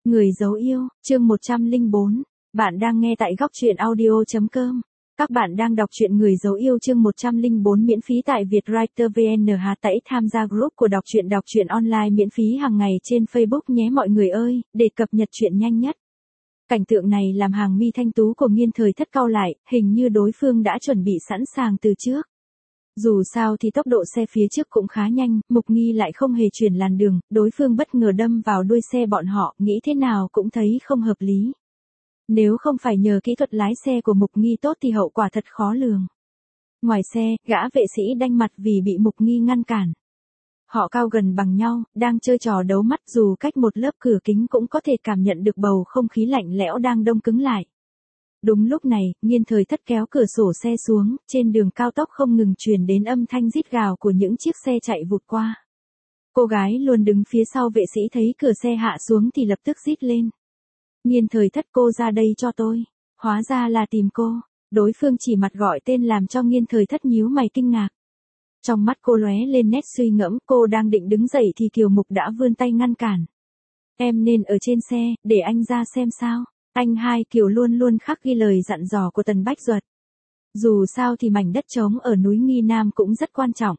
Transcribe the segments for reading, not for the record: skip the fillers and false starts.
Người dấu yêu, chương 104. Bạn đang nghe tại góc truyện audio.com. Các bạn đang đọc truyện Người dấu yêu chương 104 miễn phí tại Vietwriter VN. Hãy tham gia group của đọc truyện online miễn phí hàng ngày trên Facebook nhé mọi người ơi, để cập nhật truyện nhanh nhất. Cảnh tượng này làm hàng mi thanh tú của Nghiên Thời Thất cau lại, hình như đối phương đã chuẩn bị sẵn sàng từ trước. Dù sao thì tốc độ xe phía trước cũng khá nhanh, Mục Nghi lại không hề chuyển làn đường, đối phương bất ngờ đâm vào đuôi xe bọn họ, nghĩ thế nào cũng thấy không hợp lý. Nếu không phải nhờ kỹ thuật lái xe của Mục Nghi tốt thì hậu quả thật khó lường. Ngoài xe, gã vệ sĩ đanh mặt vì bị Mục Nghi ngăn cản. Họ cao gần bằng nhau, đang chơi trò đấu mắt, dù cách một lớp cửa kính cũng có thể cảm nhận được bầu không khí lạnh lẽo đang đông cứng lại. Đúng lúc này, Nghiên Thời Thất kéo cửa sổ xe xuống, trên đường cao tốc không ngừng truyền đến âm thanh rít gào của những chiếc xe chạy vụt qua. Cô gái luôn đứng phía sau vệ sĩ thấy cửa xe hạ xuống thì lập tức rít lên. Nghiên Thời Thất, cô ra đây cho tôi. Hóa ra là tìm cô. Đối phương chỉ mặt gọi tên làm cho Nghiên Thời Thất nhíu mày kinh ngạc. Trong mắt cô lóe lên nét suy ngẫm, cô đang định đứng dậy thì Kiều Mục đã vươn tay ngăn cản. Em nên ở trên xe, để anh ra xem sao. Anh hai Kiều luôn luôn khắc ghi lời dặn dò của Tần Bách Duật. Dù sao thì mảnh đất trống ở núi Nghi Nam cũng rất quan trọng.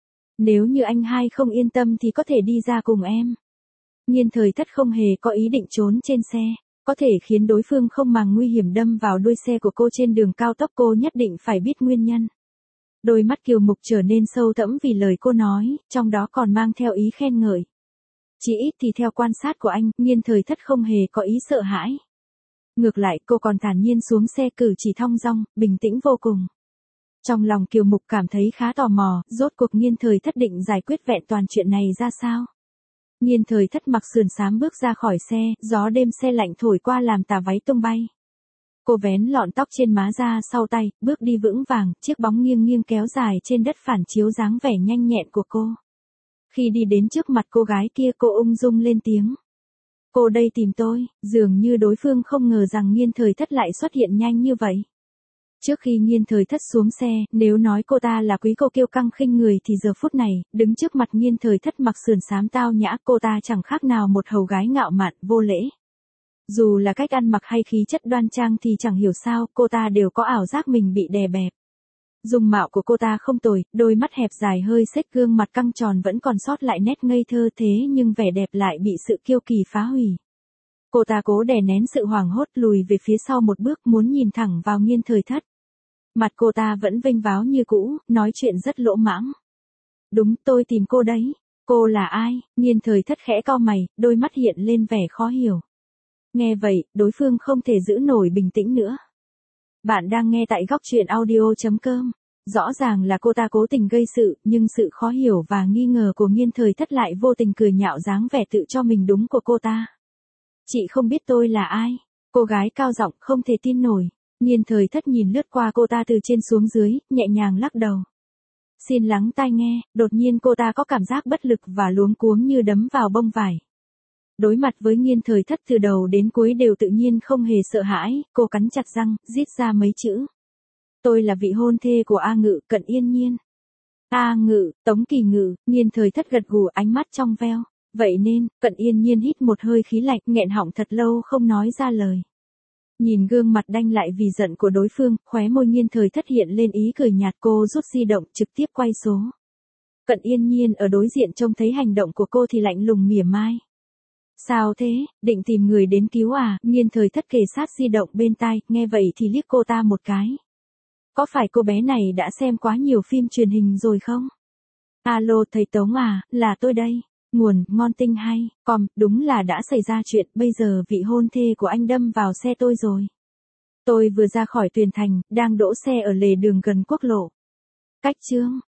Nếu như anh hai không yên tâm thì có thể đi ra cùng em. Nghiên Thời Thất không hề có ý định trốn trên xe. Có thể khiến đối phương không màng nguy hiểm đâm vào đuôi xe của cô trên đường cao tốc, cô nhất định phải biết nguyên nhân. Đôi mắt Kiều Mục trở nên sâu thẳm vì lời cô nói, trong đó còn mang theo ý khen ngợi. Chỉ ít thì theo quan sát của anh, Nghiên Thời Thất không hề có ý sợ hãi. Ngược lại, cô còn thản nhiên xuống xe, cử chỉ thong dong, bình tĩnh vô cùng. Trong lòng Kiều Mục cảm thấy khá tò mò, rốt cuộc Nghiên Thời Thất định giải quyết vẹn toàn chuyện này ra sao. Nghiên Thời Thất mặc sườn xám bước ra khỏi xe, gió đêm se lạnh thổi qua làm tà váy tung bay. Cô vén lọn tóc trên má ra sau tay, bước đi vững vàng, chiếc bóng nghiêng nghiêng kéo dài trên đất phản chiếu dáng vẻ nhanh nhẹn của cô. Khi đi đến trước mặt cô gái kia, cô ung dung lên tiếng. Cô đây tìm tôi, dường như đối phương không ngờ rằng Nghiên Thời Thất lại xuất hiện nhanh như vậy. Trước khi Nghiên Thời Thất xuống xe, nếu nói cô ta là quý cô kiêu căng khinh người thì giờ phút này, đứng trước mặt Nghiên Thời Thất mặc sườn xám tao nhã, cô ta chẳng khác nào một hầu gái ngạo mạn, vô lễ. Dù là cách ăn mặc hay khí chất đoan trang thì chẳng hiểu sao, cô ta đều có ảo giác mình bị đè bẹp. Dung mạo của cô ta không tồi, đôi mắt hẹp dài hơi xếch, gương mặt căng tròn vẫn còn sót lại nét ngây thơ, thế nhưng vẻ đẹp lại bị sự kiêu kỳ phá hủy. Cô ta cố đè nén sự hoảng hốt, lùi về phía sau một bước, muốn nhìn thẳng vào Nghiên Thời Thất. Mặt cô ta vẫn vênh váo như cũ, nói chuyện rất lỗ mãng. Đúng, tôi tìm cô đấy. Cô là ai? Nghiên Thời Thất khẽ cau mày, đôi mắt hiện lên vẻ khó hiểu. Nghe vậy, đối phương không thể giữ nổi bình tĩnh nữa. Bạn đang nghe tại góc truyện audio.com. Rõ ràng là cô ta cố tình gây sự, nhưng sự khó hiểu và nghi ngờ của Nghiên Thời Thất lại vô tình cười nhạo dáng vẻ tự cho mình đúng của cô ta. Chị không biết tôi là ai? Cô gái cao giọng không thể tin nổi. Nghiên Thời Thất nhìn lướt qua cô ta từ trên xuống dưới, nhẹ nhàng lắc đầu. Xin lắng tai nghe, đột nhiên cô ta có cảm giác bất lực và luống cuống như đấm vào bông vải. Đối mặt với Nghiên Thời Thất từ đầu đến cuối đều tự nhiên không hề sợ hãi, cô cắn chặt răng, rít ra mấy chữ. Tôi là vị hôn thê của A Ngự, Cận Yên Nhiên. A Ngự, Tống Kỳ Ngự. Nghiên Thời Thất gật gù, ánh mắt trong veo. Vậy nên, Cận Yên Nhiên hít một hơi khí lạnh, nghẹn họng thật lâu không nói ra lời. Nhìn gương mặt đanh lại vì giận của đối phương, khóe môi Nghiên Thời Thất hiện lên ý cười nhạt, cô rút di động, trực tiếp quay số. Cận Yên Nhiên ở đối diện trông thấy hành động của cô thì lạnh lùng mỉa mai. Sao thế, định tìm người đến cứu à? Nghiên Thời Thất kề sát di động bên tai, nghe vậy thì liếc cô ta một cái. Có phải cô bé này đã xem quá nhiều phim truyền hình rồi không? Alo thầy Tống à, là tôi đây. Nguồn, ngon tinh hay, đúng là đã xảy ra chuyện, bây giờ vị hôn thê của anh đâm vào xe tôi rồi. Tôi vừa ra khỏi Tuyền Thành, đang đỗ xe ở lề đường gần quốc lộ. Cách chương,